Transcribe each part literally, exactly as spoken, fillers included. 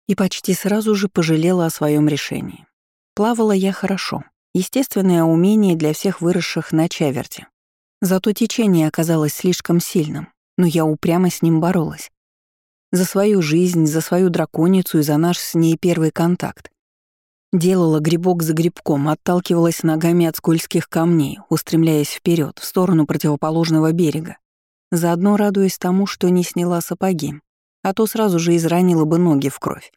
И почти сразу же пожалела о своем решении. Плавала я хорошо. Естественное умение для всех выросших на чаверте. Зато течение оказалось слишком сильным, но я упрямо с ним боролась. За свою жизнь, за свою драконицу и за наш с ней первый контакт. Делала грибок за грибком, отталкивалась ногами от скользких камней, устремляясь вперед, в сторону противоположного берега. Заодно радуясь тому, что не сняла сапоги, а то сразу же изранила бы ноги в кровь.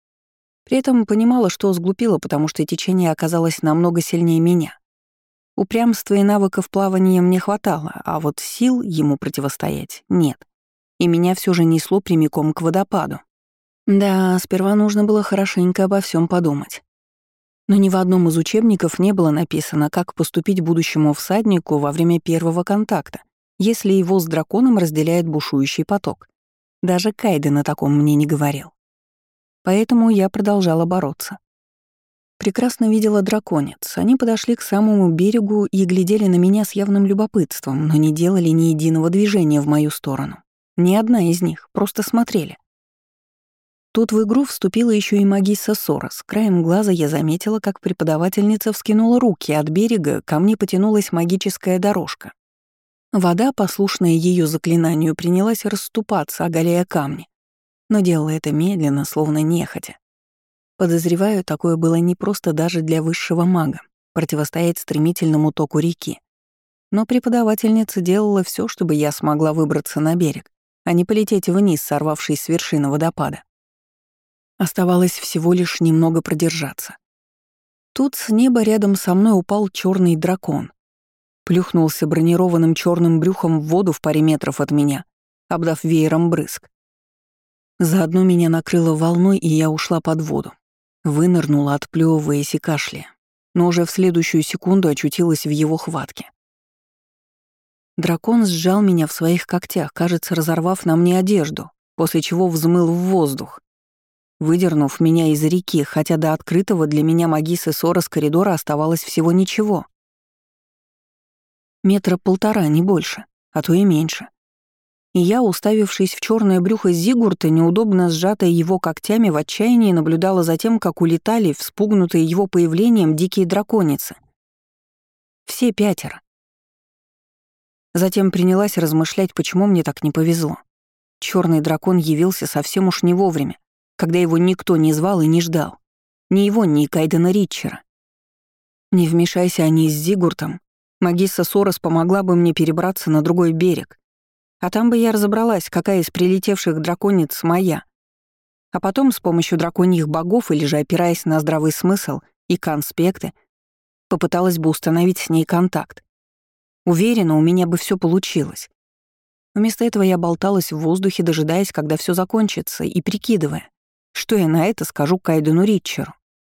При этом понимала, что сглупила, потому что течение оказалось намного сильнее меня. Упрямства и навыков плавания мне хватало, а вот сил ему противостоять нет. И меня все же несло прямиком к водопаду. Да, сперва нужно было хорошенько обо всем подумать. Но ни в одном из учебников не было написано, как поступить будущему всаднику во время первого контакта, если его с драконом разделяет бушующий поток. Даже Кайден о таком мне не говорил. Поэтому я продолжала бороться. Прекрасно видела драконец. Они подошли к самому берегу и глядели на меня с явным любопытством, но не делали ни единого движения в мою сторону. Ни одна из них, просто смотрели. Тут в игру вступила еще и магисса Сорос. Краем глаза я заметила, как преподавательница вскинула руки, от берега ко мне потянулась магическая дорожка. Вода, послушная ее заклинанию, принялась расступаться, оголяя камни, но делала это медленно, словно нехотя. Подозреваю, такое было не просто даже для высшего мага — противостоять стремительному току реки. Но преподавательница делала все, чтобы я смогла выбраться на берег, а не полететь вниз, сорвавшись с вершины водопада. Оставалось всего лишь немного продержаться. Тут с неба рядом со мной упал черный дракон. Плюхнулся бронированным черным брюхом в воду в паре метров от меня, обдав веером брызг. Заодно меня накрыло волной, и я ушла под воду. Вынырнула, отплёвываясь и кашляя, но уже в следующую секунду очутилась в его хватке. Дракон сжал меня в своих когтях, кажется, разорвав на мне одежду, после чего взмыл в воздух, выдернув меня из реки, хотя до открытого для меня магиссы Сорос коридора оставалось всего ничего. Метра полтора, не больше, а то и меньше. И я, уставившись в черное брюхо Зигурта, неудобно сжатое его когтями, в отчаянии наблюдала за тем, как улетали, вспугнутые его появлением, дикие драконицы. Все пятеро. Затем принялась размышлять, почему мне так не повезло. Черный дракон явился совсем уж не вовремя, когда его никто не звал и не ждал. Ни его, ни Кайдена Ритчера. Не вмешайся они с Зигуртом, магисса Сорос помогла бы мне перебраться на другой берег. А там бы я разобралась, какая из прилетевших дракониц моя. А потом с помощью драконьих богов или же опираясь на здравый смысл и конспекты, попыталась бы установить с ней контакт. Уверена, у меня бы все получилось. Вместо этого я болталась в воздухе, дожидаясь, когда все закончится, и прикидывая, что я на это скажу Кайдену Ритчеру.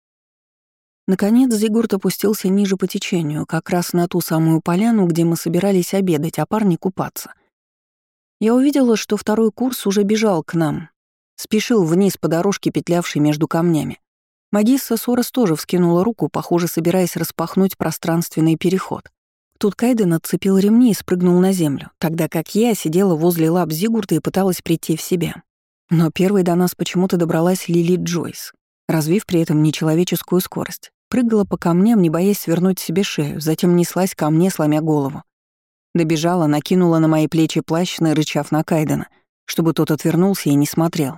Наконец Зигурд опустился ниже по течению, как раз на ту самую поляну, где мы собирались обедать, а парни купаться. Я увидела, что второй курс уже бежал к нам, спешил вниз по дорожке, петлявшей между камнями. Магисса Сорос тоже вскинула руку, похоже, собираясь распахнуть пространственный переход. Тут Кайден отцепил ремни и спрыгнул на землю, тогда как я сидела возле лап Зигурда и пыталась прийти в себя. Но первой до нас почему-то добралась Лили Джойс, развив при этом нечеловеческую скорость. Прыгала по камням, не боясь свернуть себе шею, затем неслась ко мне, сломя голову. Добежала, накинула на мои плечи плащ, нарычав на Кайдена, чтобы тот отвернулся и не смотрел.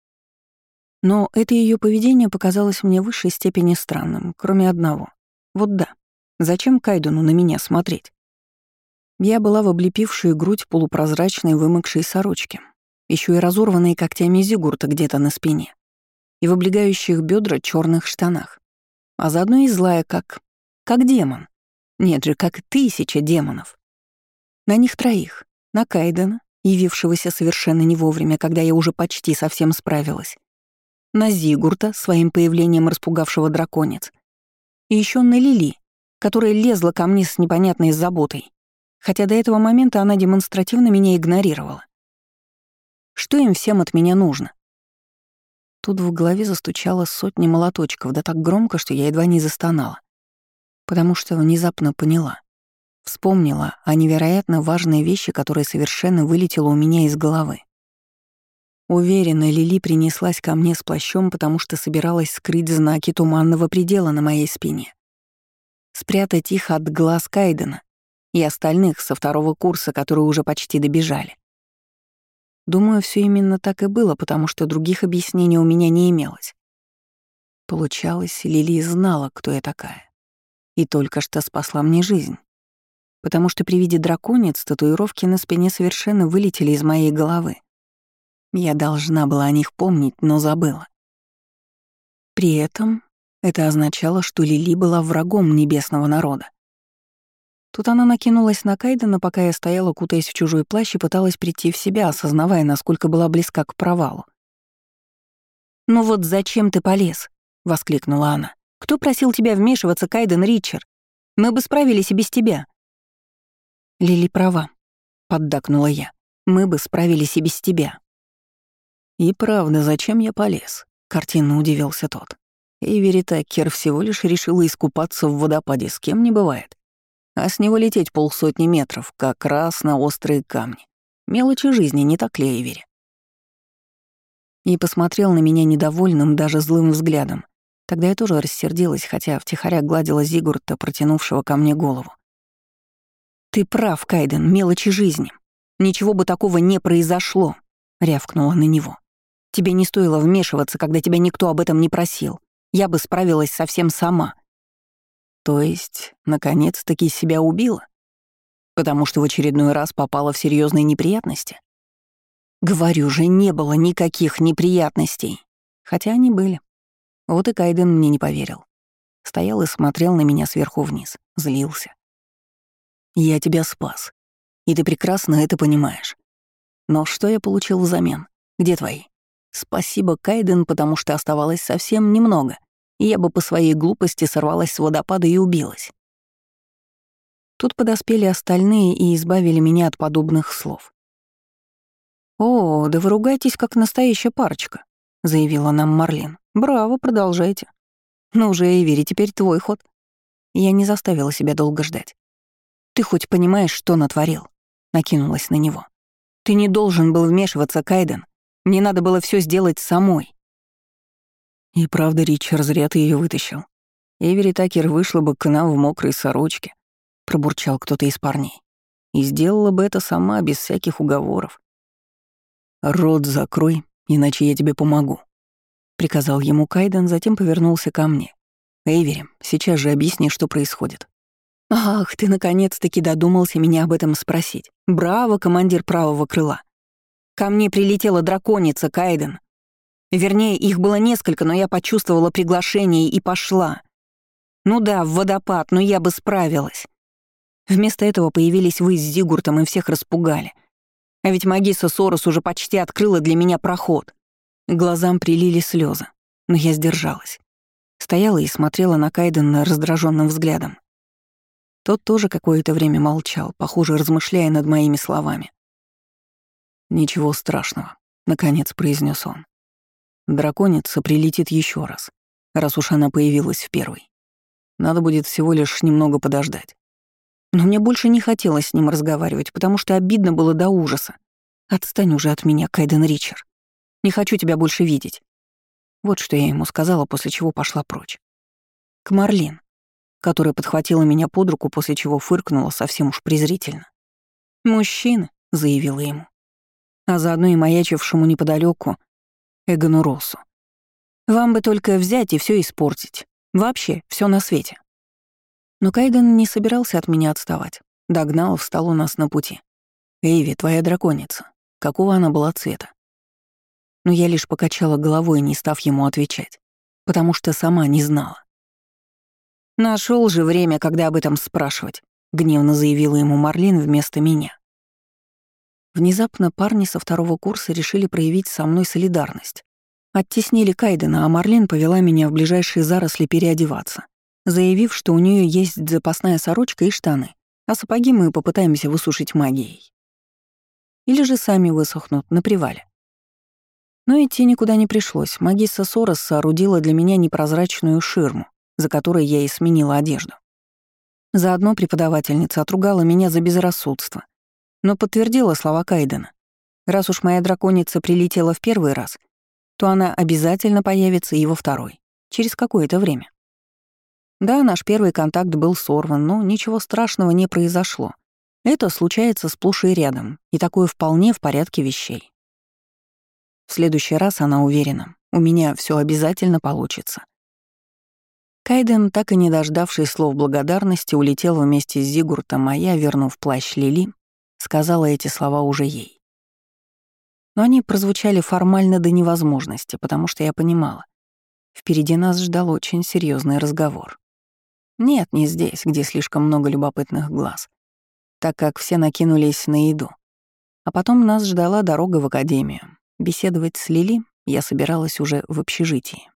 Но это ее поведение показалось мне в высшей степени странным, кроме одного. Вот да, зачем Кайдену на меня смотреть? Я была в облепившей грудь полупрозрачной вымокшей сорочке, еще и разорванной когтями Зигурта где-то на спине, и в облегающих бедра черных штанах, а заодно и злая, как... как демон. Нет же, как тысяча демонов. На них троих. На Кайдена, явившегося совершенно не вовремя, когда я уже почти совсем справилась. На Зигурта, своим появлением распугавшего драконец. И еще на Лили, которая лезла ко мне с непонятной заботой, хотя до этого момента она демонстративно меня игнорировала. Что им всем от меня нужно? Тут в голове застучало сотни молоточков, да так громко, что я едва не застонала. Потому что внезапно поняла. Вспомнила о невероятно важной вещи, которая совершенно вылетела у меня из головы. Уверена, Лили принеслась ко мне с плащом, потому что собиралась скрыть знаки туманного предела на моей спине. Спрятать их от глаз Кайдена и остальных со второго курса, которые уже почти добежали. Думаю, все именно так и было, потому что других объяснений у меня не имелось. Получалось, Лили знала, кто я такая. И только что спасла мне жизнь. Потому что при виде драконец татуировки на спине совершенно вылетели из моей головы. Я должна была о них помнить, но забыла. При этом это означало, что Лили была врагом небесного народа. Тут она накинулась на Кайдена, пока я стояла, кутаясь в чужой плащ, и пыталась прийти в себя, осознавая, насколько была близка к провалу. «Ну вот зачем ты полез?» — воскликнула она. «Кто просил тебя вмешиваться, Кайден Ричард? Мы бы справились и без тебя». «Лили права», — поддакнула я. «Мы бы справились и без тебя». «И правда, зачем я полез?» — картинно удивился тот. Эйвери Такер всего лишь решила искупаться в водопаде, с кем не бывает. А с него лететь полсотни метров, как раз на острые камни. Мелочи жизни, не так ли, Эйвери? И посмотрел на меня недовольным, даже злым взглядом. Тогда я тоже рассердилась, хотя втихаря гладила Зигурта, протянувшего ко мне голову. «Ты прав, Кайден, мелочи жизни. Ничего бы такого не произошло», — рявкнула на него. «Тебе не стоило вмешиваться, когда тебя никто об этом не просил. Я бы справилась совсем сама». То есть, наконец-таки себя убила? Потому что в очередной раз попала в серьезные неприятности? Говорю же, не было никаких неприятностей. Хотя они были. Вот и Кайден мне не поверил. Стоял и смотрел на меня сверху вниз, злился. Я тебя спас. И ты прекрасно это понимаешь. Но что я получил взамен? Где твои? Спасибо, Кайден, потому что оставалось совсем немного, и я бы по своей глупости сорвалась с водопада и убилась. Тут подоспели остальные и избавили меня от подобных слов. «О, да вы ругаетесь, как настоящая парочка», — заявила нам Марлин. «Браво, продолжайте». «Ну уже, Эйвери, теперь твой ход». Я не заставила себя долго ждать. «Ты хоть понимаешь, что натворил?» — накинулась на него. «Ты не должен был вмешиваться, Кайден. Мне надо было все сделать самой». И правда, Ричард, зря ты ее вытащил. Эйвери Такер вышла бы к нам в мокрой сорочке, пробурчал кто-то из парней. И сделала бы это сама, без всяких уговоров. «Рот закрой, иначе я тебе помогу», — приказал ему Кайден, затем повернулся ко мне. «Эйвери, сейчас же объясни, что происходит». «Ах, ты наконец-таки додумался меня об этом спросить. Браво, командир правого крыла. Ко мне прилетела драконица, Кайден. Вернее, их было несколько, но я почувствовала приглашение и пошла. Ну да, в водопад, но я бы справилась. Вместо этого появились вы с Зигуртом и всех распугали. А ведь Магисса Сорос уже почти открыла для меня проход». Глазам прилили слезы, но я сдержалась. Стояла и смотрела на Кайдена раздраженным взглядом. Тот тоже какое-то время молчал, похоже, размышляя над моими словами. «Ничего страшного», — наконец произнес он. «Драконица прилетит еще раз, раз уж она появилась в первой. Надо будет всего лишь немного подождать». Но мне больше не хотелось с ним разговаривать, потому что обидно было до ужаса. «Отстань уже от меня, Кайден Ричард. Не хочу тебя больше видеть». Вот что я ему сказала, после чего пошла прочь. К Марлин, которая подхватила меня под руку, после чего фыркнула совсем уж презрительно. «Мужчина», — заявила ему, а заодно и маячившему неподалеку Эгону Россу. «Вам бы только взять и все испортить. Вообще, все на свете». Но Кайден не собирался от меня отставать. Догнал, встал у нас на пути. «Эйви, твоя драконица. Какого она была цвета?» Но я лишь покачала головой, не став ему отвечать, потому что сама не знала. «Нашёл же время, когда об этом спрашивать», — гневно заявила ему Марлин вместо меня. Внезапно парни со второго курса решили проявить со мной солидарность. Оттеснили Кайдена, а Марлин повела меня в ближайшие заросли переодеваться, заявив, что у нее есть запасная сорочка и штаны, а сапоги мы попытаемся высушить магией. Или же сами высохнут на привале. Но идти никуда не пришлось. Магисса Сорос соорудила для меня непрозрачную ширму, за которой я и сменила одежду. Заодно преподавательница отругала меня за безрассудство, но подтвердила слова Кайдена. Раз уж моя драконица прилетела в первый раз, то она обязательно появится и во второй, через какое-то время. Да, наш первый контакт был сорван, но ничего страшного не произошло. Это случается сплошь и рядом, и такое вполне в порядке вещей. В следующий раз, она уверена, у меня все обязательно получится. Кайден, так и не дождавшись слов благодарности, улетел вместе с Зигуртом, а я, вернув плащ Лили, сказала эти слова уже ей. Но они прозвучали формально до невозможности, потому что я понимала, впереди нас ждал очень серьезный разговор. Нет, не здесь, где слишком много любопытных глаз, так как все накинулись на еду. А потом нас ждала дорога в академию. Беседовать с Лили я собиралась уже в общежитии.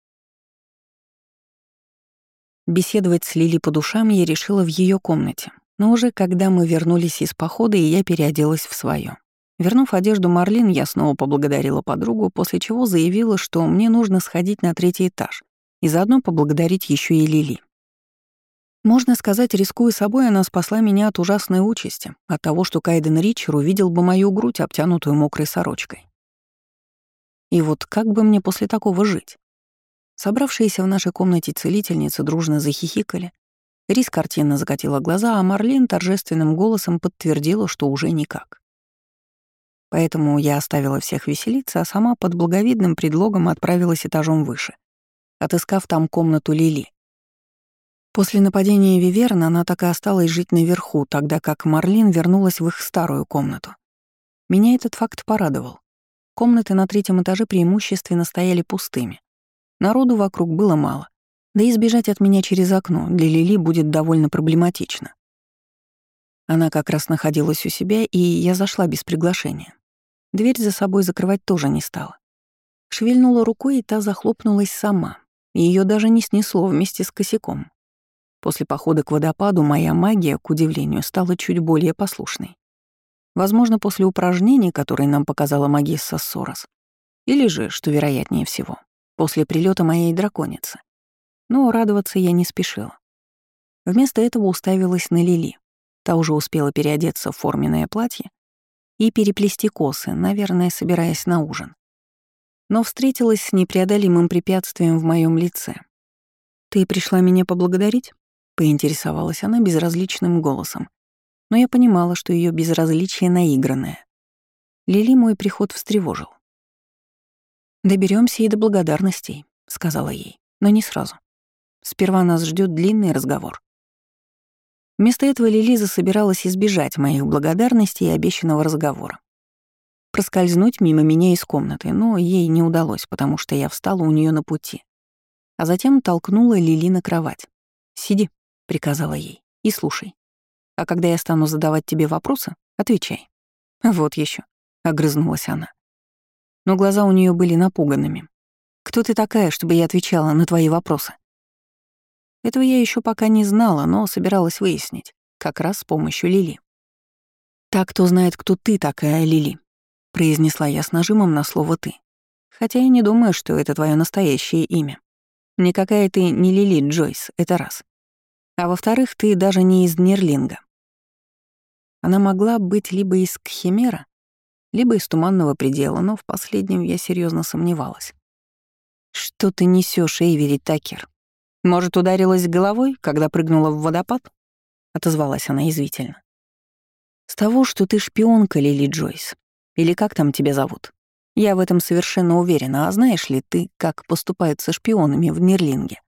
Беседовать с Лили по душам я решила в ее комнате, но уже когда мы вернулись из похода, и я переоделась в свое. Вернув одежду Марлин, я снова поблагодарила подругу, после чего заявила, что мне нужно сходить на третий этаж и заодно поблагодарить еще и Лили. Можно сказать, рискуя собой, она спасла меня от ужасной участи, от того, что Кайден Ричер увидел бы мою грудь, обтянутую мокрой сорочкой. И вот как бы мне после такого жить? Собравшиеся в нашей комнате целительницы дружно захихикали. Рис картинно закатила глаза, а Марлин торжественным голосом подтвердила, что уже никак. Поэтому я оставила всех веселиться, а сама под благовидным предлогом отправилась этажом выше, отыскав там комнату Лили. После нападения Виверна она так и осталась жить наверху, тогда как Марлин вернулась в их старую комнату. Меня этот факт порадовал. Комнаты на третьем этаже преимущественно стояли пустыми. Народу вокруг было мало. Да и сбежать от меня через окно для Лили будет довольно проблематично. Она как раз находилась у себя, и я зашла без приглашения. Дверь за собой закрывать тоже не стала. Шевельнула рукой, и та захлопнулась сама. Ее даже не снесло вместе с косяком. После похода к водопаду моя магия, к удивлению, стала чуть более послушной. Возможно, после упражнений, которые нам показала магисса Сорос. Или же, что вероятнее всего, после прилета моей драконицы. Но радоваться я не спешила. Вместо этого уставилась на Лили. Та уже успела переодеться в форменное платье и переплести косы, наверное, собираясь на ужин. Но встретилась с непреодолимым препятствием в моем лице. «Ты пришла меня поблагодарить?» — поинтересовалась она безразличным голосом. Но я понимала, что ее безразличие наигранное. Лили мой приход встревожил. Доберемся и до благодарностей», — сказала ей, но не сразу. Сперва нас ждет длинный разговор. Вместо этого Лили засобиралась избежать моих благодарностей и обещанного разговора. Проскользнуть мимо меня из комнаты, но ей не удалось, потому что я встала у нее на пути. А затем толкнула Лили на кровать. «Сиди», — приказала ей, — «и слушай. А когда я стану задавать тебе вопросы, отвечай». «Вот еще, огрызнулась она. Но глаза у нее были напуганными. «Кто ты такая, чтобы я отвечала на твои вопросы?» Этого я еще пока не знала, но собиралась выяснить, как раз с помощью Лили. «Так, кто знает, кто ты такая, Лили», — произнесла я с нажимом на слово «ты». «Хотя я не думаю, что это твое настоящее имя. Никакая ты не Лили Джойс, это раз. А во-вторых, ты даже не из Нерлинга. Она могла быть либо из Кхимера, либо из Туманного предела, но в последнем я серьезно сомневалась. «Что ты несешь, Эйвери Такер? Может, ударилась головой, когда прыгнула в водопад?» — отозвалась она язвительно. «С того, что ты шпионка, Лили Джойс. Или как там тебя зовут? Я в этом совершенно уверена, а знаешь ли ты, как поступают со шпионами в Нерлинге?»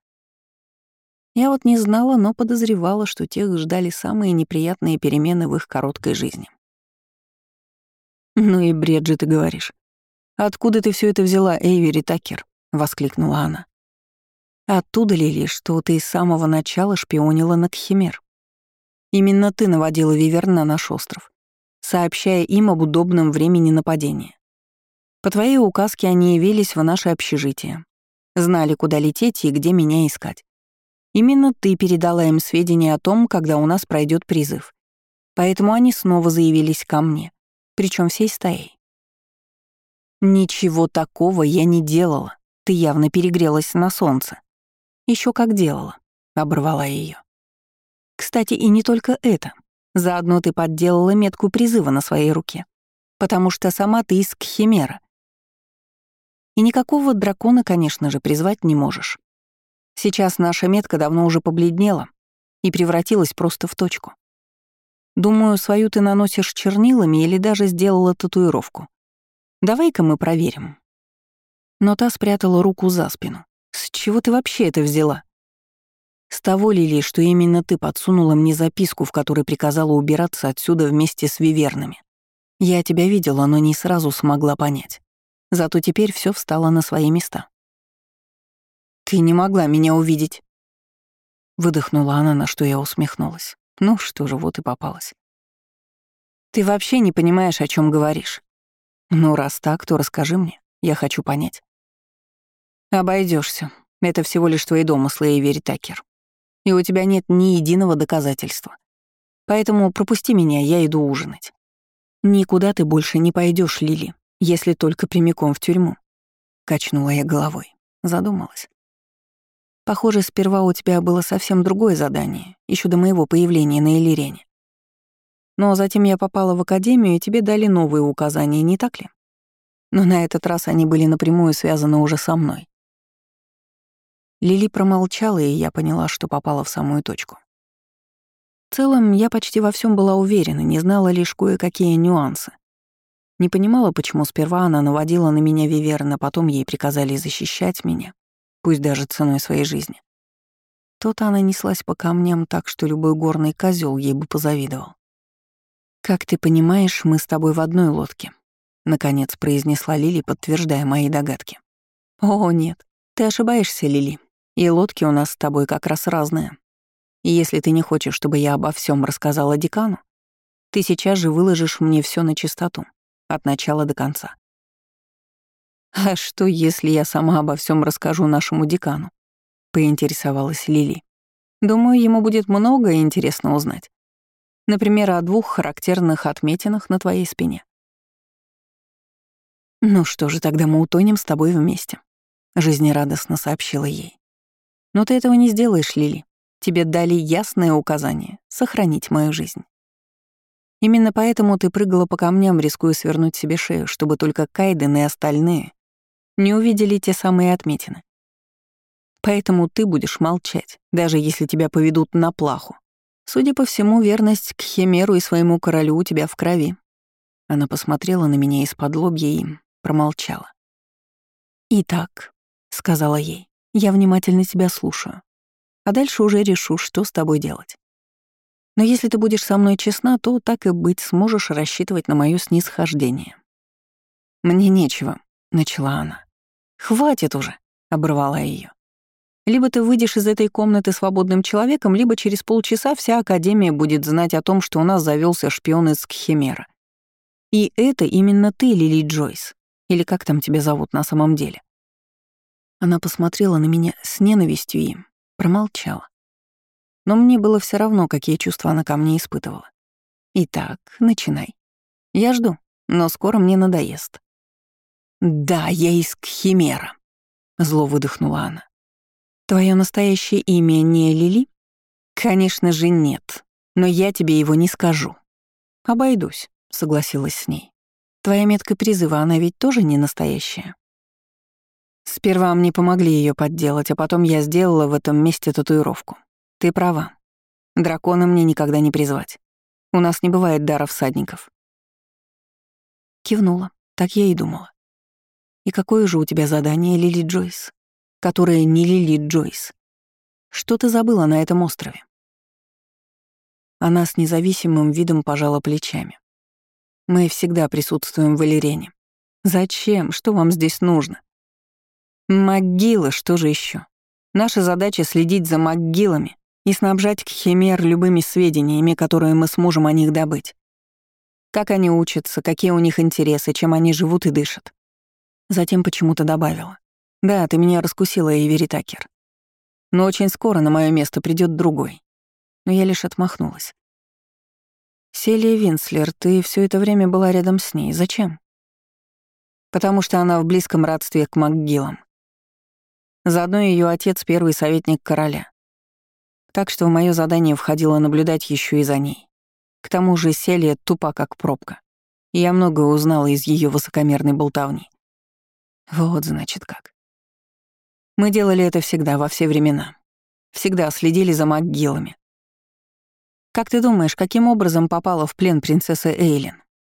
Я вот не знала, но подозревала, что тех ждали самые неприятные перемены в их короткой жизни. «Ну и бред же ты говоришь. Откуда ты все это взяла, Эйвери Такер?» — воскликнула она. «Оттуда, Лили, что ты с самого начала шпионила на Кхимер. Именно ты наводила Виверн на наш остров, сообщая им об удобном времени нападения. По твоей указке они явились в наше общежитие, знали, куда лететь и где меня искать. Именно ты передала им сведения о том, когда у нас пройдет призыв. Поэтому они снова заявились ко мне, причем всей стаей. Ничего такого я не делала. Ты явно перегрелась на солнце. Еще как делала, оборвала ее. Кстати, и не только это. Заодно ты подделала метку призыва на своей руке. потому что сама ты из Кхимера. И никакого дракона, конечно же, призвать не можешь. Сейчас наша метка давно уже побледнела и превратилась просто в точку. Думаю, свою ты наносишь чернилами или даже сделала татуировку. Давай-ка мы проверим». Но та спрятала руку за спину. «С чего ты вообще это взяла?» «С того, Лили, что именно ты подсунула мне записку, в которой приказала убираться отсюда вместе с вивернами. Я тебя видела, но не сразу смогла понять. Зато теперь все встало на свои места». «Ты не могла меня увидеть». Выдохнула она, на что я усмехнулась. Ну что же, вот и попалась. «Ты вообще не понимаешь, о чем говоришь. Ну, раз так, то расскажи мне. Я хочу понять». Обойдешься. Это всего лишь твои домыслы, Эйвери Такер. И у тебя нет ни единого доказательства. Поэтому пропусти меня, я иду ужинать. Никуда ты больше не пойдешь, Лили, если только прямиком в тюрьму. Качнула я головой. Задумалась. Похоже, сперва у тебя было совсем другое задание, еще до моего появления на Элирене. Но затем я попала в академию, и тебе дали новые указания, не так ли? Но на этот раз они были напрямую связаны уже со мной. Лили промолчала, и я поняла, что попала в самую точку. В целом, я почти во всем была уверена, не знала лишь кое-какие нюансы. Не понимала, почему сперва она наводила на меня виверн, а потом ей приказали защищать меня, пусть даже ценой своей жизни. То-то она неслась по камням так, что любой горный козел ей бы позавидовал. «Как ты понимаешь, мы с тобой в одной лодке», — наконец произнесла Лили, подтверждая мои догадки. «О, нет, ты ошибаешься, Лили, и лодки у нас с тобой как раз разные. И если ты не хочешь, чтобы я обо всем рассказала декану, ты сейчас же выложишь мне все на чистоту, от начала до конца». «А что, если я сама обо всем расскажу нашему декану?» — поинтересовалась Лили. «Думаю, ему будет многое интересно узнать. Например, о двух характерных отметинах на твоей спине». «Ну что же, тогда мы утонем с тобой вместе», — жизнерадостно сообщила ей. «Но ты этого не сделаешь, Лили. Тебе дали ясное указание — сохранить мою жизнь. Именно поэтому ты прыгала по камням, рискуя свернуть себе шею, чтобы только Кайден и остальные не увидели те самые отметины. Поэтому ты будешь молчать, даже если тебя поведут на плаху. Судя по всему, верность к Химеру и своему королю у тебя в крови». Она посмотрела на меня из-под лобья и промолчала. «Итак», — сказала ей, — «я внимательно тебя слушаю. А дальше уже решу, что с тобой делать. Но если ты будешь со мной честна, то, так и быть, сможешь рассчитывать на моё снисхождение». «Мне нечего», — начала она. «Хватит уже», — оборвала её. «Либо ты выйдешь из этой комнаты свободным человеком, либо через полчаса вся Академия будет знать о том, что у нас завелся шпион из Кхимера. И это именно ты, Лили Джойс. Или как там тебя зовут на самом деле?» Она посмотрела на меня с ненавистью и промолчала. Но мне было все равно, какие чувства она ко мне испытывала. «Итак, начинай. Я жду, но скоро мне надоест». «Да, я из Кхимера», — зло выдохнула она. «Твое настоящее имя не Лили?» «Конечно же нет, но я тебе его не скажу». «Обойдусь», — согласилась с ней. «Твоя метка призыва, она ведь тоже не настоящая?» «Сперва мне помогли ее подделать, а потом я сделала в этом месте татуировку. Ты права. Дракона мне никогда не призвать. У нас не бывает дара всадников». Кивнула, так я и думала. «И какое же у тебя задание, Лили Джойс? Которое не Лили Джойс. Что ты забыла на этом острове?» Она с независимым видом пожала плечами. «Мы всегда присутствуем в Элирене. Зачем? Что вам здесь нужно?» «Могилы, что же еще? Наша задача — следить за могилами и снабжать Кхимер любыми сведениями, которые мы сможем о них добыть. Как они учатся, какие у них интересы, чем они живут и дышат». Затем почему-то добавила. «Да, ты меня раскусила, Эйвери Такер. Но очень скоро на мое место придет другой». Но я лишь отмахнулась. «Селия Винслер, ты все это время была рядом с ней. Зачем?» «Потому что она в близком родстве к МакГиллам. Заодно ее отец — первый советник короля. Так что в мое задание входило наблюдать еще и за ней. К тому же Селия тупа как пробка. Я многое узнала из ее высокомерной болтовни. Вот, значит, как. Мы делали это всегда, во все времена. Всегда следили за МакГиллами. Как ты думаешь, каким образом попала в плен принцесса Эйлин?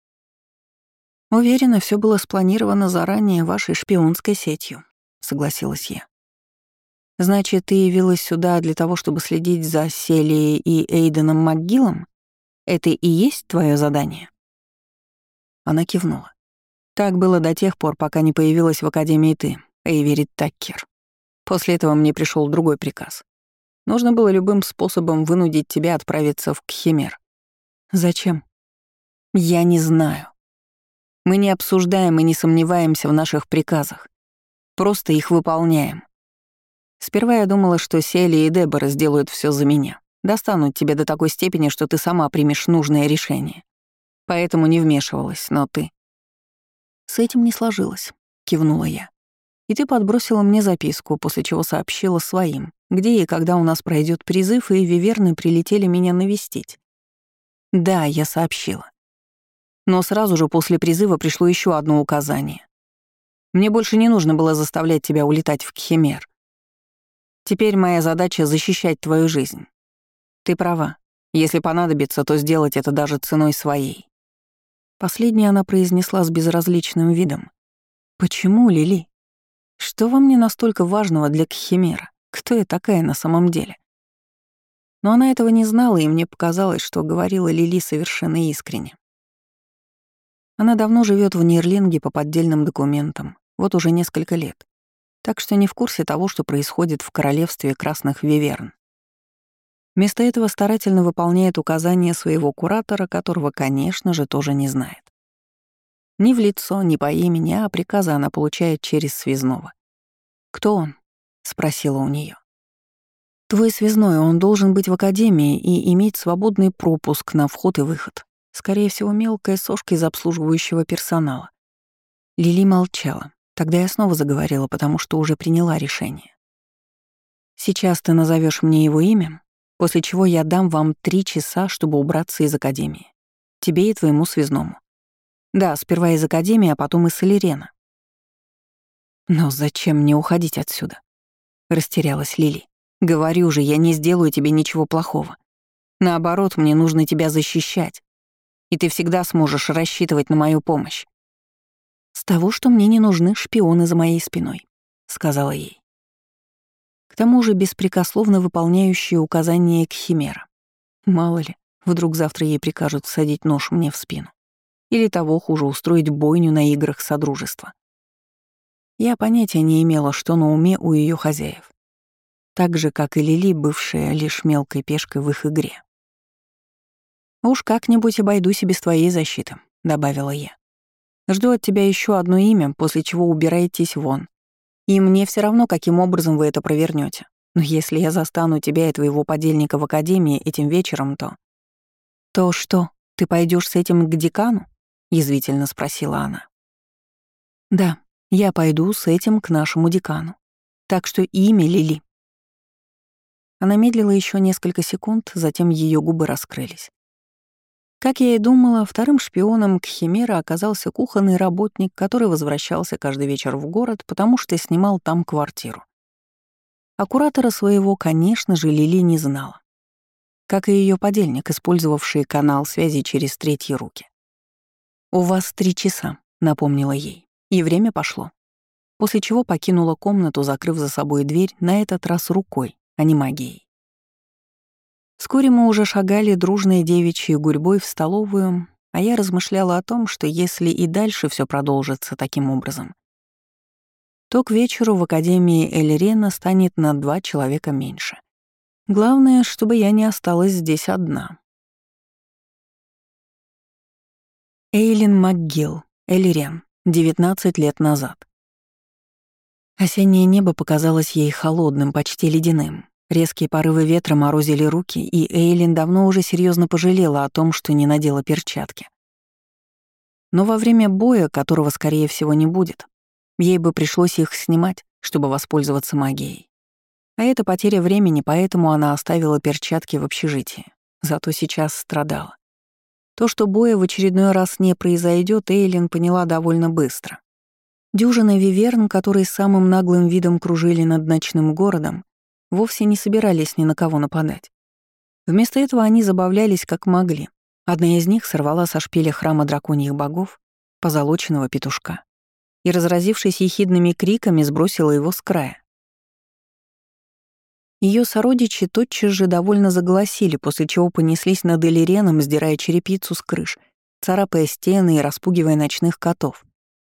Уверена, все было спланировано заранее вашей шпионской сетью, согласилась я. Значит, ты явилась сюда для того, чтобы следить за Селией и Эйденом МакГиллом? Это и есть твое задание? Она кивнула. Так было до тех пор, пока не появилась в Академии ты, Эйвери Таккер. После этого мне пришел другой приказ. Нужно было любым способом вынудить тебя отправиться в Кхимер. Зачем? Я не знаю. Мы не обсуждаем и не сомневаемся в наших приказах. Просто их выполняем. Сперва я думала, что Селия и Дебора сделают все за меня. Достанут тебя до такой степени, что ты сама примешь нужное решение. Поэтому не вмешивалась, но ты... С этим не сложилось, кивнула я. И ты подбросила мне записку, после чего сообщила своим, где и когда у нас пройдет призыв, и виверны прилетели меня навестить. Да, я сообщила. Но сразу же после призыва пришло еще одно указание. Мне больше не нужно было заставлять тебя улетать в Кхимер. Теперь моя задача — защищать твою жизнь. Ты права. Если понадобится, то сделать это даже ценой своей. Последнее она произнесла с безразличным видом. Почему, Лили? Что во мне настолько важного для Кхимера? Кто я такая на самом деле? Но она этого не знала, и мне показалось, что говорила Лили совершенно искренне. Она давно живет в Нирлинге по поддельным документам, вот уже несколько лет, так что не в курсе того, что происходит в королевстве красных виверн. Вместо этого старательно выполняет указания своего куратора, которого, конечно же, тоже не знает. Ни в лицо, ни по имени, а приказы она получает через связного. «Кто он?» — спросила у нее. «Твой связной, он должен быть в академии и иметь свободный пропуск на вход и выход. Скорее всего, мелкая сошка из обслуживающего персонала». Лили молчала. Тогда я снова заговорила, потому что уже приняла решение. «Сейчас ты назовешь мне его имя, после чего я дам вам три часа, чтобы убраться из академии. Тебе и твоему связному. Да, сперва из академии, а потом из Элирена». «Но зачем мне уходить отсюда?» — растерялась Лили. «Говорю же, я не сделаю тебе ничего плохого. Наоборот, мне нужно тебя защищать, и ты всегда сможешь рассчитывать на мою помощь». «С того, что мне не нужны шпионы за моей спиной», — сказала ей. К тому же беспрекословно выполняющие указания Кхимера. Мало ли, вдруг завтра ей прикажут всадить нож мне в спину. Или того хуже, устроить бойню на играх Содружества. Я понятия не имела, что на уме у ее хозяев. Так же, как и Лили, бывшая лишь мелкой пешкой в их игре. «Уж как-нибудь обойдусь и без твоей защиты», — добавила я. «Жду от тебя еще одно имя, после чего убираетесь вон. И мне все равно, каким образом вы это провернете. Но если я застану тебя и твоего подельника в академии этим вечером, то...» «То что, ты пойдешь с этим к декану?» — язвительно спросила она. «Да, я пойду с этим к нашему декану. Так что имя Лили». Она медлила еще несколько секунд, затем ее губы раскрылись. Как я и думала, вторым шпионом Кхимера оказался кухонный работник, который возвращался каждый вечер в город, потому что снимал там квартиру. А куратора своего, конечно же, Лили не знала. Как и ее подельник, использовавший канал связи через третьи руки. «У вас три часа», — напомнила ей, и время пошло. После чего покинула комнату, закрыв за собой дверь, на этот раз рукой, а не магией. Вскоре мы уже шагали дружной девичьей гурьбой в столовую, а я размышляла о том, что если и дальше все продолжится таким образом, то к вечеру в Академии Эльрена станет на два человека меньше. Главное, чтобы я не осталась здесь одна. Эйлин МакГилл, Эльрен, девятнадцать лет назад. Осеннее небо показалось ей холодным, почти ледяным. Резкие порывы ветра морозили руки, и Эйлин давно уже серьезно пожалела о том, что не надела перчатки. Но во время боя, которого, скорее всего, не будет, ей бы пришлось их снимать, чтобы воспользоваться магией. А это потеря времени, поэтому она оставила перчатки в общежитии. Зато сейчас страдала. То, что боя в очередной раз не произойдет, Эйлин поняла довольно быстро. Дюжина виверн, которые самым наглым видом кружили над ночным городом, вовсе не собирались ни на кого нападать. Вместо этого они забавлялись как могли. Одна из них сорвала со шпиля храма драконьих богов позолоченного петушка и, разразившись ехидными криками, сбросила его с края. Ее сородичи тотчас же довольно заголосили, после чего понеслись над Элиреном, сдирая черепицу с крыш, царапая стены и распугивая ночных котов.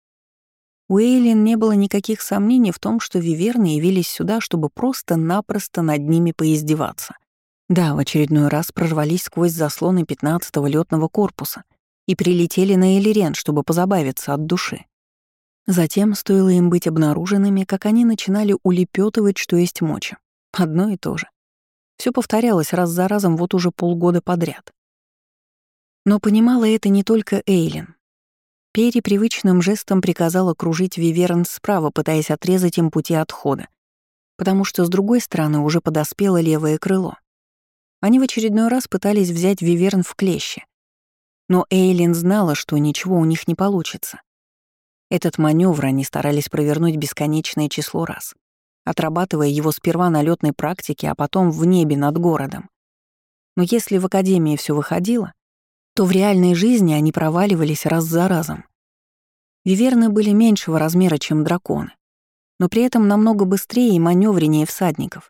У Эйлин не было никаких сомнений в том, что виверны явились сюда, чтобы просто-напросто над ними поиздеваться. Да, в очередной раз прорвались сквозь заслоны пятнадцатого лётного корпуса и прилетели на Элирен, чтобы позабавиться от души. Затем, стоило им быть обнаруженными, как они начинали улепетывать, что есть мочи. Одно и то же. Все повторялось раз за разом вот уже полгода подряд. Но понимала это не только Эйлин. Пери привычным жестом приказала кружить виверн справа, пытаясь отрезать им пути отхода, потому что с другой стороны уже подоспело левое крыло. Они в очередной раз пытались взять виверн в клещи. Но Эйлин знала, что ничего у них не получится. Этот маневр они старались провернуть бесконечное число раз, отрабатывая его сперва на лётной практике, а потом в небе над городом. Но если в академии все выходило, то в реальной жизни они проваливались раз за разом. Виверны были меньшего размера, чем драконы, но при этом намного быстрее и маневреннее всадников.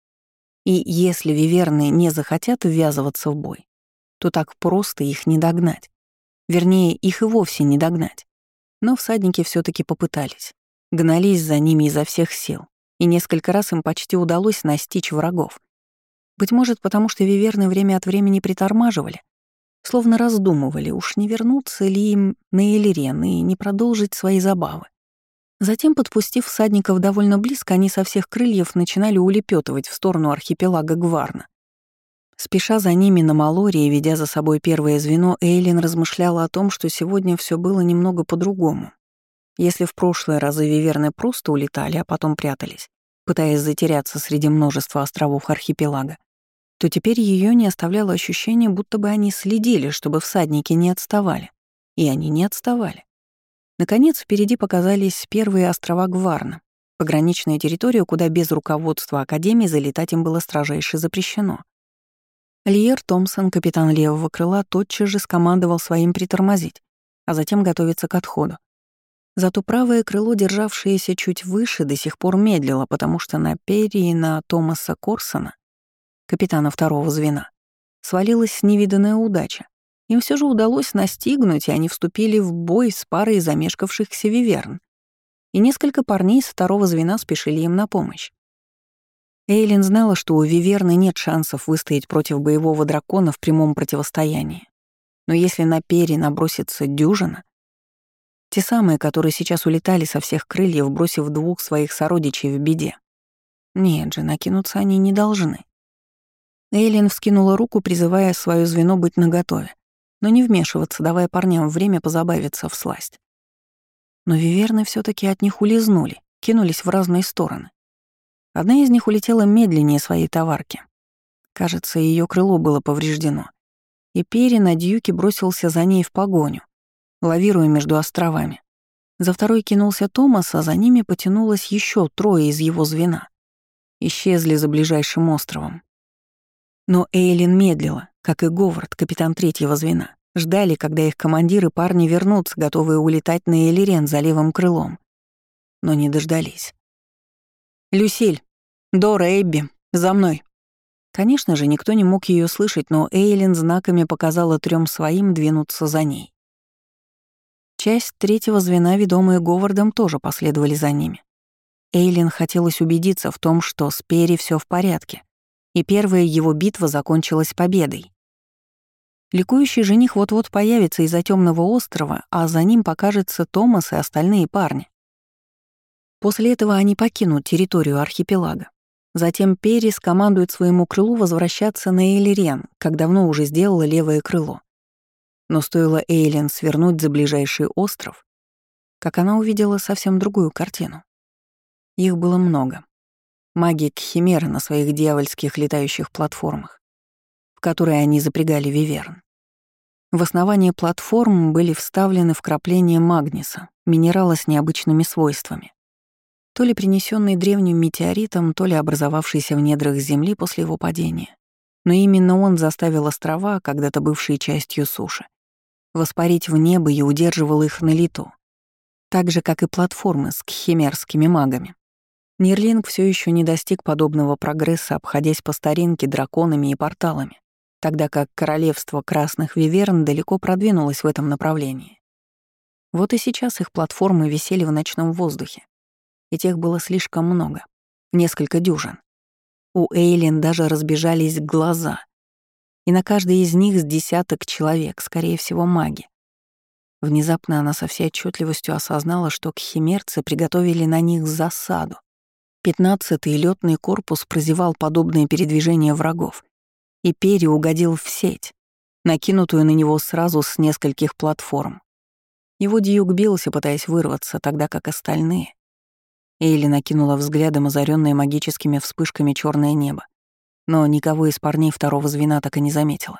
И если виверны не захотят ввязываться в бой, то так просто их не догнать. Вернее, их и вовсе не догнать. Но всадники все таки попытались, гнались за ними изо всех сил, и несколько раз им почти удалось настичь врагов. Быть может, потому что виверны время от времени притормаживали, словно раздумывали, уж не вернуться ли им на Элирен и не продолжить свои забавы. Затем, подпустив всадников довольно близко, они со всех крыльев начинали улепетывать в сторону архипелага Гварна. Спеша за ними на Малоре и ведя за собой первое звено, Эйлин размышляла о том, что сегодня все было немного по-другому. Если в прошлые разы виверны просто улетали, а потом прятались, пытаясь затеряться среди множества островов архипелага, то теперь ее не оставляло ощущение, будто бы они следили, чтобы всадники не отставали. И они не отставали. Наконец, впереди показались первые острова Гварна, пограничная территория, куда без руководства Академии залетать им было строжайше запрещено. Лиер Томпсон, капитан левого крыла, тотчас же скомандовал своим притормозить, а затем готовиться к отходу. Зато правое крыло, державшееся чуть выше, до сих пор медлило, потому что на Перри и на Томаса Корсона, капитана второго звена, свалилась невиданная удача. Им все же удалось настигнуть, и они вступили в бой с парой замешкавшихся виверн. И несколько парней с второго звена спешили им на помощь. Эйлин знала, что у виверны нет шансов выстоять против боевого дракона в прямом противостоянии. Но если на Перри набросится дюжина, те самые, которые сейчас улетали со всех крыльев, бросив двух своих сородичей в беде, нет же, накинуться они не должны. Эйлин вскинула руку, призывая свое звено быть наготове, но не вмешиваться, давая парням время позабавиться всласть. Но виверны все таки от них улизнули, кинулись в разные стороны. Одна из них улетела медленнее своей товарки. Кажется, ее крыло было повреждено. И Перри на дьюке бросился за ней в погоню, лавируя между островами. За второй кинулся Томас, а за ними потянулось еще трое из его звена. Исчезли за ближайшим островом. Но Эйлин медлила, как и Говард, капитан третьего звена. Ждали, когда их командиры парни вернутся, готовые улетать на Элирен за левым крылом. Но не дождались. «Люсиль! Дора, Эбби! За мной!» Конечно же, никто не мог ее слышать, но Эйлин знаками показала трем своим двинуться за ней. Часть третьего звена, ведомые Говардом, тоже последовали за ними. Эйлин хотелось убедиться в том, что с Перри все в порядке, и первая его битва закончилась победой. Ликующий жених вот-вот появится из-за темного острова, а за ним покажется Томас и остальные парни. После этого они покинут территорию архипелага. Затем Перри скомандует своему крылу возвращаться на Элирен, как давно уже сделало левое крыло. Но стоило Эйлин свернуть за ближайший остров, как она увидела совсем другую картину. Их было много. Маги Кхимеры на своих дьявольских летающих платформах, в которые они запрягали виверн. В основании платформ были вставлены вкрапления магниса, минерала с необычными свойствами. То ли принесенный древним метеоритом, то ли образовавшийся в недрах Земли после его падения. Но именно он заставил острова, когда-то бывшие частью суши, воспарить в небо и удерживал их на лету. Так же, как и платформы с кхимерскими магами. Нирлинг все еще не достиг подобного прогресса, обходясь по старинке драконами и порталами, тогда как королевство Красных Виверн далеко продвинулось в этом направлении. Вот и сейчас их платформы висели в ночном воздухе, и тех было слишком много, несколько дюжин. У Эйлин даже разбежались глаза, и на каждой из них с десяток человек, скорее всего, маги. Внезапно она со всей отчетливостью осознала, что кхимерцы приготовили на них засаду. Пятнадцатый лётный корпус прозевал подобные передвижения врагов и переугодил в сеть, накинутую на него сразу с нескольких платформ. Его дьюк бился, пытаясь вырваться, тогда как остальные... Эйли накинула взглядом озарённое магическими вспышками чёрное небо, но никого из парней второго звена так и не заметила.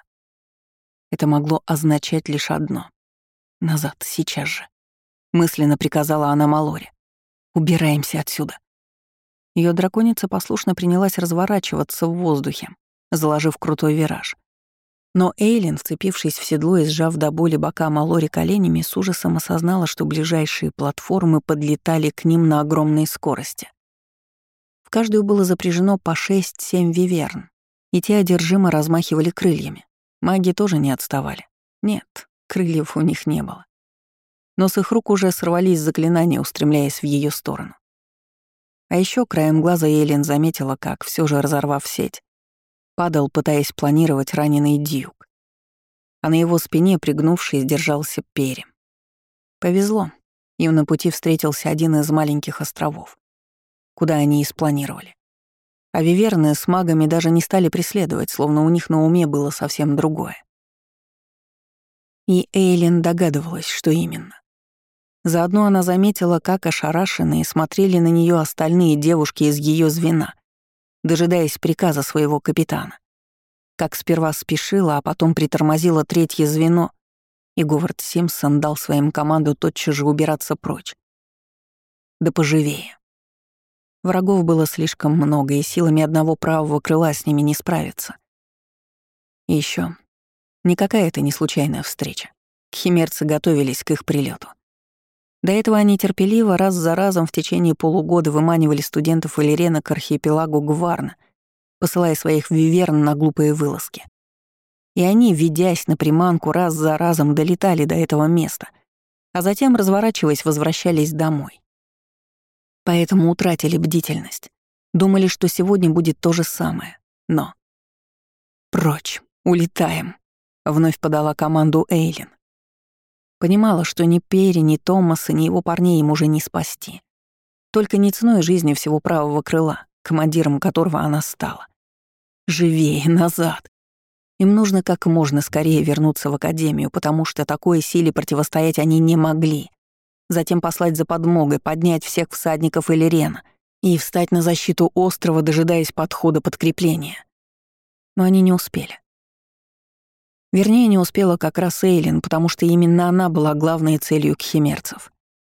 Это могло означать лишь одно. «Назад, сейчас же», — мысленно приказала она Малоре. «Убираемся отсюда». Её драконица послушно принялась разворачиваться в воздухе, заложив крутой вираж. Но Эйлин, вцепившись в седло и сжав до боли бока Малори коленями, с ужасом осознала, что ближайшие платформы подлетали к ним на огромной скорости. В каждую было запряжено по шесть-семь виверн, и те одержимо размахивали крыльями. Маги тоже не отставали. Нет, крыльев у них не было. Но с их рук уже сорвались заклинания, устремляясь в её сторону. А ещё краем глаза Эйлин заметила, как, всё же разорвав сеть, падал, пытаясь планировать раненый дьюк. А на его спине, пригнувшись, держался перья. Повезло, им на пути встретился один из маленьких островов, куда они и спланировали. А виверны с магами даже не стали преследовать, словно у них на уме было совсем другое. И Эйлин догадывалась, что именно. Заодно она заметила, как ошарашенные смотрели на неё остальные девушки из её звена, дожидаясь приказа своего капитана. Как сперва спешила, а потом притормозила третье звено, и Говард Симпсон дал своим команду тотчас же убираться прочь. Да поживее. Врагов было слишком много, и силами одного правого крыла с ними не справиться. И ещё никакая это не случайная встреча. Кхимерцы готовились к их прилёту. До этого они терпеливо раз за разом в течение полугода выманивали студентов Элирена к архипелагу Гварна, посылая своих виверн на глупые вылазки. И они, ведясь на приманку, раз за разом долетали до этого места, а затем, разворачиваясь, возвращались домой. Поэтому утратили бдительность. Думали, что сегодня будет то же самое. Но... «Прочь, улетаем», — вновь подала команду Эйлин. Понимала, что ни Перри, ни Томаса, ни его парней им уже не спасти. Только не ценой жизни всего правого крыла, командиром которого она стала. Живее, назад. Им нужно как можно скорее вернуться в академию, потому что такой силе противостоять они не могли. Затем послать за подмогой, поднять всех всадников Элирена и встать на защиту острова, дожидаясь подхода подкрепления. Но они не успели. Вернее, не успела как раз Эйлин, потому что именно она была главной целью кхимерцев.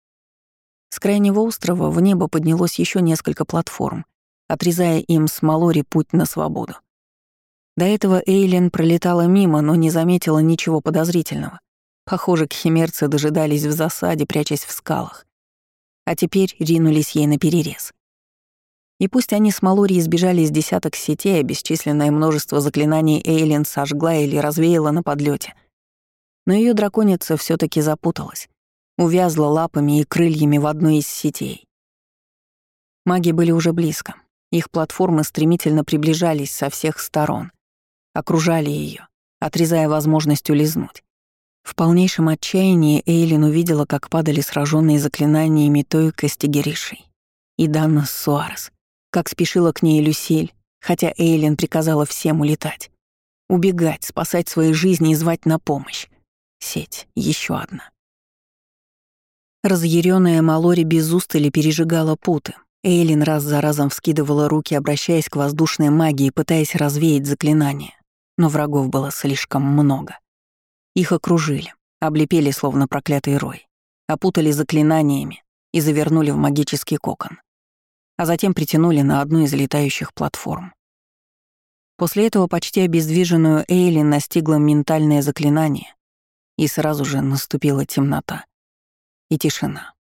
С крайнего острова в небо поднялось еще несколько платформ, отрезая им с Малори путь на свободу. До этого Эйлин пролетала мимо, но не заметила ничего подозрительного. Похоже, кхимерцы дожидались в засаде, прячась в скалах. А теперь ринулись ей наперерез. И пусть они с Малори избежали из десяток сетей, а бесчисленное множество заклинаний Эйлин сожгла или развеяла на подлете, но ее драконица все таки запуталась, увязла лапами и крыльями в одной из сетей. Маги были уже близко. Их платформы стремительно приближались со всех сторон, окружали ее, отрезая возможность улизнуть. В полнейшем отчаянии Эйлин увидела, как падали сраженные заклинаниями Той Кастигеришей и Данна Суарес, как спешила к ней Люсиль, хотя Эйлин приказала всем улетать. Убегать, спасать свои жизни и звать на помощь. Сеть, еще одна. Разъярённая Малори без устали пережигала путы. Эйлин раз за разом вскидывала руки, обращаясь к воздушной магии, пытаясь развеять заклинания. Но врагов было слишком много. Их окружили, облепили словно проклятый рой, опутали заклинаниями и завернули в магический кокон, а затем притянули на одну из летающих платформ. После этого почти обездвиженную Эйлин настигло ментальное заклинание, и сразу же наступила темнота и тишина.